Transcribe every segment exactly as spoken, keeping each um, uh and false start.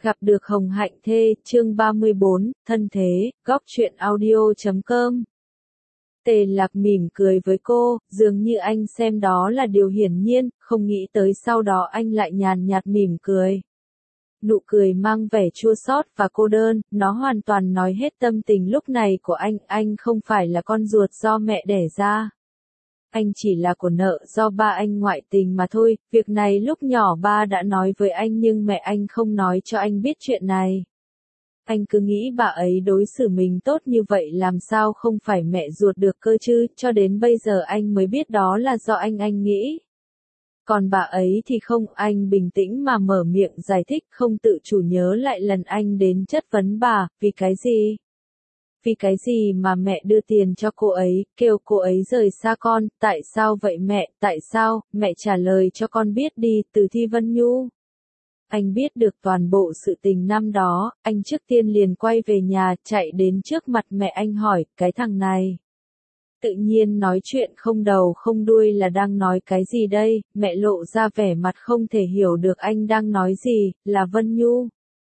Gặp được Hồng Hạnh Thê, chương ba mươi bốn, thân thế, góc truyện audio chấm com. Tề Lạc mỉm cười với cô, dường như anh xem đó là điều hiển nhiên, không nghĩ tới sau đó anh lại nhàn nhạt mỉm cười. Nụ cười mang vẻ chua xót và cô đơn, nó hoàn toàn nói hết tâm tình lúc này của anh, anh không phải là con ruột do mẹ đẻ ra. Anh chỉ là của nợ do ba anh ngoại tình mà thôi, việc này lúc nhỏ ba đã nói với anh nhưng mẹ anh không nói cho anh biết chuyện này. Anh cứ nghĩ bà ấy đối xử mình tốt như vậy làm sao không phải mẹ ruột được cơ chứ, cho đến bây giờ anh mới biết đó là do anh anh nghĩ. Còn bà ấy thì không, anh bình tĩnh mà mở miệng giải thích, không tự chủ nhớ lại lần anh đến chất vấn bà, vì cái gì? Vì cái gì mà mẹ đưa tiền cho cô ấy, kêu cô ấy rời xa con, tại sao vậy mẹ, tại sao, mẹ trả lời cho con biết đi, Từ Thi Vân Nhu. Anh biết được toàn bộ sự tình năm đó, anh trước tiên liền quay về nhà, chạy đến trước mặt mẹ anh hỏi, cái thằng này. Tự nhiên nói chuyện không đầu không đuôi là đang nói cái gì đây, mẹ lộ ra vẻ mặt không thể hiểu được anh đang nói gì, là Vân Nhu.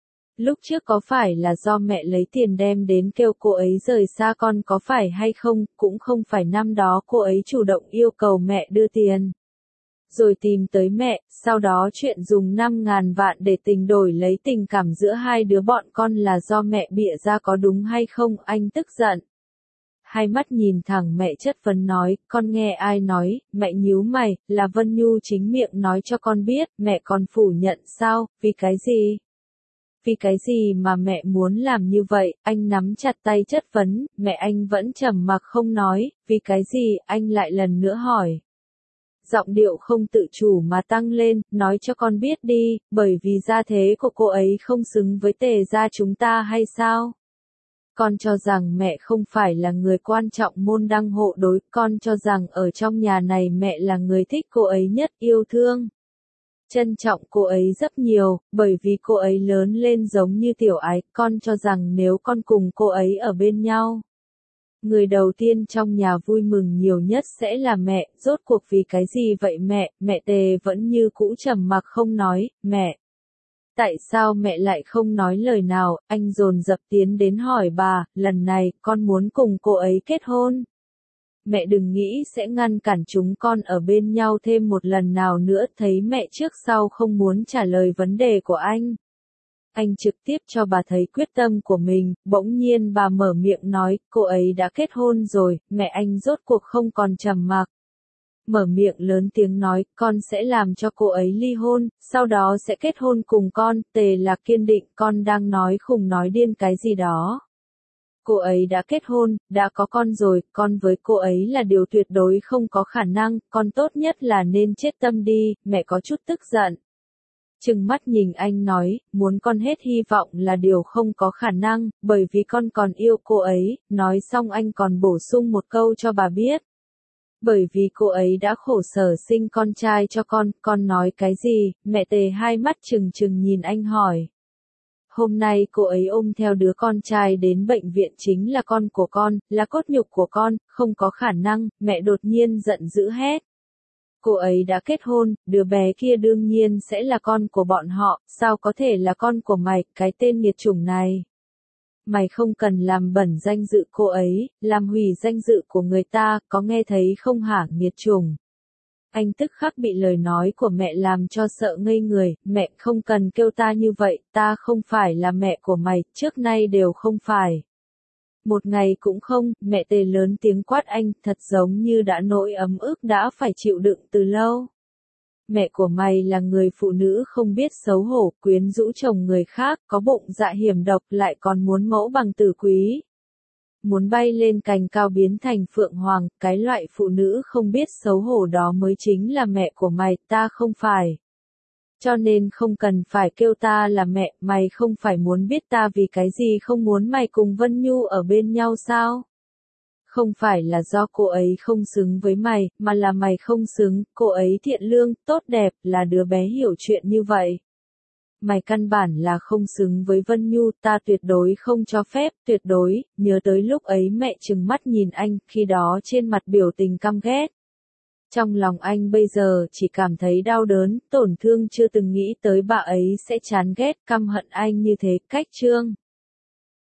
Lúc trước có phải là do mẹ lấy tiền đem đến kêu cô ấy rời xa con có phải hay không, cũng không phải năm đó cô ấy chủ động yêu cầu mẹ đưa tiền. Rồi tìm tới mẹ, sau đó chuyện dùng năm ngàn vạn để tình đổi lấy tình cảm giữa hai đứa bọn con là do mẹ bịa ra có đúng hay không, anh tức giận. Hai mắt nhìn thẳng mẹ chất vấn nói, con nghe ai nói, mẹ nhíu mày, là Vân Nhu chính miệng nói cho con biết, mẹ còn phủ nhận sao, vì cái gì? Vì cái gì mà mẹ muốn làm như vậy, anh nắm chặt tay chất vấn, mẹ anh vẫn trầm mặc không nói, vì cái gì, anh lại lần nữa hỏi. Giọng điệu không tự chủ mà tăng lên, nói cho con biết đi, bởi vì gia thế của cô ấy không xứng với Tề gia chúng ta hay sao? Con cho rằng mẹ không phải là người quan trọng môn đăng hộ đối, con cho rằng ở trong nhà này mẹ là người thích cô ấy nhất, yêu thương. Trân trọng cô ấy rất nhiều, bởi vì cô ấy lớn lên giống như tiểu ái, con cho rằng nếu con cùng cô ấy ở bên nhau. Người đầu tiên trong nhà vui mừng nhiều nhất sẽ là mẹ, rốt cuộc vì cái gì vậy mẹ, mẹ Tề vẫn như cũ trầm mặc không nói, mẹ. Tại sao mẹ lại không nói lời nào, anh dồn dập tiến đến hỏi bà, lần này, con muốn cùng cô ấy kết hôn. Mẹ đừng nghĩ sẽ ngăn cản chúng con ở bên nhau thêm một lần nào nữa, thấy mẹ trước sau không muốn trả lời vấn đề của anh. Anh trực tiếp cho bà thấy quyết tâm của mình, bỗng nhiên bà mở miệng nói, cô ấy đã kết hôn rồi, mẹ anh rốt cuộc không còn trầm mặc. Mở miệng lớn tiếng nói, con sẽ làm cho cô ấy ly hôn, sau đó sẽ kết hôn cùng con, Tề Lạc kiên định, con đang nói khùng nói điên cái gì đó. Cô ấy đã kết hôn, đã có con rồi, con với cô ấy là điều tuyệt đối không có khả năng, con tốt nhất là nên chết tâm đi, mẹ có chút tức giận. Trừng mắt nhìn anh nói, muốn con hết hy vọng là điều không có khả năng, bởi vì con còn yêu cô ấy, nói xong anh còn bổ sung một câu cho bà biết. Bởi vì cô ấy đã khổ sở sinh con trai cho con, con nói cái gì, mẹ Tề hai mắt trừng trừng nhìn anh hỏi. Hôm nay cô ấy ôm theo đứa con trai đến bệnh viện chính là con của con, là cốt nhục của con, không có khả năng, mẹ đột nhiên giận dữ hét. Cô ấy đã kết hôn, đứa bé kia đương nhiên sẽ là con của bọn họ, sao có thể là con của mày, cái tên nghiệt chủng này. Mày không cần làm bẩn danh dự cô ấy, làm hủy danh dự của người ta, có nghe thấy không hả nghiệt chủng. Anh tức khắc bị lời nói của mẹ làm cho sợ ngây người, mẹ không cần kêu ta như vậy, ta không phải là mẹ của mày, trước nay đều không phải. Một ngày cũng không, mẹ Tề lớn tiếng quát anh, thật giống như đã nỗi ấm ức đã phải chịu đựng từ lâu. Mẹ của mày là người phụ nữ không biết xấu hổ, quyến rũ chồng người khác, có bụng dạ hiểm độc lại còn muốn mẫu bằng tử quý. Muốn bay lên cành cao biến thành phượng hoàng, cái loại phụ nữ không biết xấu hổ đó mới chính là mẹ của mày, ta không phải. Cho nên không cần phải kêu ta là mẹ, mày không phải muốn biết ta vì cái gì không muốn mày cùng Vân Nhu ở bên nhau sao? Không phải là do cô ấy không xứng với mày, mà là mày không xứng, cô ấy thiện lương, tốt đẹp, là đứa bé hiểu chuyện như vậy. Mày căn bản là không xứng với Vân Nhu, ta tuyệt đối không cho phép, tuyệt đối, nhớ tới lúc ấy mẹ trừng mắt nhìn anh, khi đó trên mặt biểu tình căm ghét. Trong lòng anh bây giờ chỉ cảm thấy đau đớn, tổn thương, chưa từng nghĩ tới bà ấy sẽ chán ghét, căm hận anh như thế. Cách chương